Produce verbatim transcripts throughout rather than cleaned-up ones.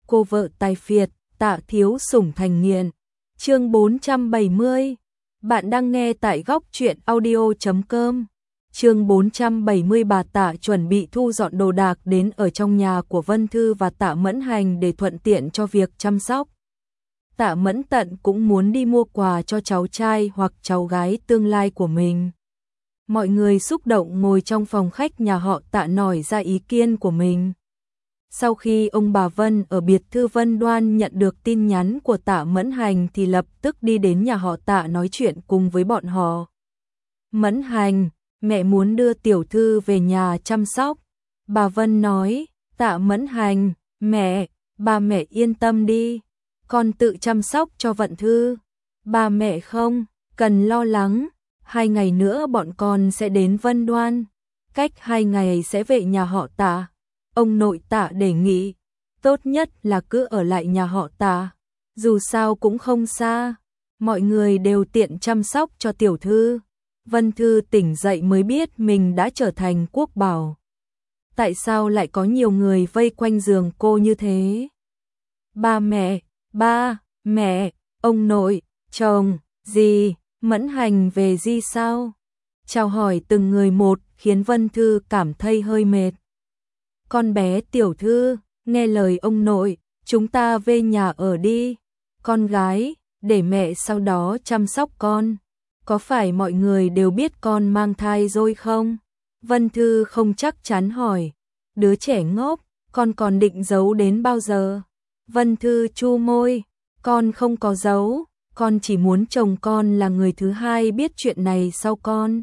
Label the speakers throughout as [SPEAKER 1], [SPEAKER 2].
[SPEAKER 1] cô vợ tài phiệt, Tạ thiếu sủng thành nghiện. Chương bốn trăm bảy mươi. Bạn đang nghe tại góc truyện audio chấm com. Chương bốn trăm bảy mươi. Bà Tạ chuẩn bị thu dọn đồ đạc đến ở trong nhà của Vân Thư và Tạ Mẫn Hành để thuận tiện cho việc chăm sóc. Tạ Mẫn Tận cũng muốn đi mua quà cho cháu trai hoặc cháu gái tương lai của mình. Mọi người xúc động ngồi trong phòng khách nhà họ Tạ nói ra ý kiến của mình. Sau khi ông bà Vân ở biệt thự Vân Đoan nhận được tin nhắn của Tạ Mẫn Hành thì lập tức đi đến nhà họ Tạ nói chuyện cùng với bọn họ. Mẫn Hành, mẹ muốn đưa tiểu thư về nhà chăm sóc. Bà Vân nói, Tạ Mẫn Hành, mẹ, ba mẹ yên tâm đi, con tự chăm sóc cho Vận Thư. Ba mẹ không cần lo lắng, hai ngày nữa bọn con sẽ đến Vân Đoan, cách hai ngày sẽ về nhà họ Tạ. Ông nội Tạ đề nghị, tốt nhất là cứ ở lại nhà họ Tạ, dù sao cũng không xa, mọi người đều tiện chăm sóc cho tiểu thư. Vân Thư tỉnh dậy mới biết mình đã trở thành quốc bảo. Tại sao lại có nhiều người vây quanh giường cô như thế? Ba mẹ, ba, mẹ, ông nội, chồng, dì, Mẫn Hành về gì sao? Chào hỏi từng người một khiến Vân Thư cảm thấy hơi mệt. Con bé tiểu thư, nghe lời ông nội, chúng ta về nhà ở đi. Con gái, để mẹ sau đó chăm sóc con. Có phải mọi người đều biết con mang thai rồi không? Vân Thư không chắc chắn hỏi. Đứa trẻ ngốc, con còn định giấu đến bao giờ? Vân Thư chu môi, con không có giấu, con chỉ muốn chồng con là người thứ hai biết chuyện này sau con.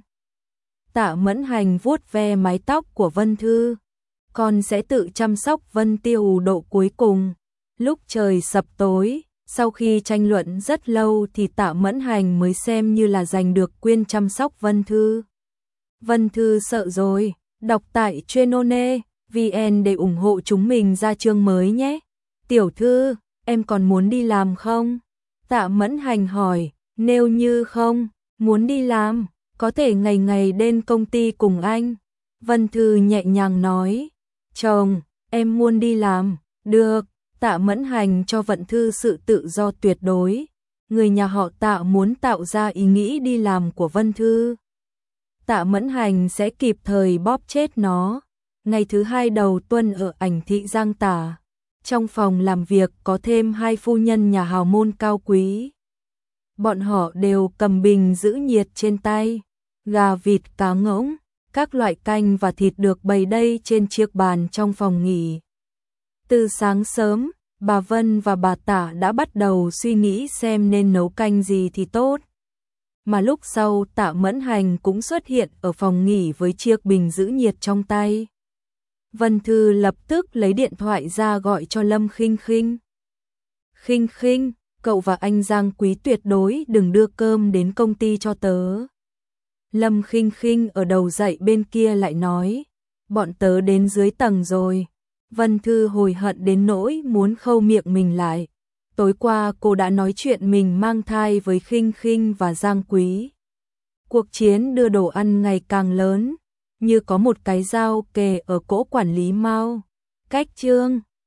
[SPEAKER 1] Tạ Mẫn Hành vuốt ve mái tóc của Vân Thư. Con sẽ tự chăm sóc Vân Tiêu độ cuối cùng. Lúc trời sập tối, sau khi tranh luận rất lâu thì Tạ Mẫn Hành mới xem như là giành được quyền chăm sóc Vân Thư. Vân Thư sợ rồi, đọc tại Trenone vê en để ủng hộ chúng mình ra chương mới nhé. Tiểu thư, em còn muốn đi làm không? Tạ Mẫn Hành hỏi, nếu như không, muốn đi làm, có thể ngày ngày đến công ty cùng anh. Vân Thư nhẹ nhàng nói, chồng, em muốn đi làm, được. Tạ Mẫn Hành cho Vận Thư sự tự do tuyệt đối. Người nhà họ Tạ muốn tạo ra ý nghĩ đi làm của Vân Thư. Tạ Mẫn Hành sẽ kịp thời bóp chết nó. Ngày thứ hai đầu tuần ở Ảnh Thị Giang Tả, trong phòng làm việc có thêm hai phu nhân nhà hào môn cao quý. Bọn họ đều cầm bình giữ nhiệt trên tay. Gà vịt cá ngỗng, các loại canh và thịt được bày đây trên chiếc bàn trong phòng nghỉ. Từ sáng sớm, bà Vân và bà Tạ đã bắt đầu suy nghĩ xem nên nấu canh gì thì tốt. Mà lúc sau Tạ Mẫn Hành cũng xuất hiện ở phòng nghỉ với chiếc bình giữ nhiệt trong tay. Vân Thư lập tức lấy điện thoại ra gọi cho Lâm Khinh Khinh. Khinh Khinh, cậu và anh Giang Quý tuyệt đối đừng đưa cơm đến công ty cho tớ. Lâm Khinh Khinh ở đầu dãy bên kia lại nói, bọn tớ đến dưới tầng rồi. Vân Thư hồi hận đến nỗi muốn khâu miệng mình lại. Tối qua cô đã nói chuyện mình mang thai với Khinh Khinh và Giang Quý. Cuộc chiến đưa đồ ăn ngày càng lớn, như có một cái dao kề ở cỗ quản lý Mao. Cách chương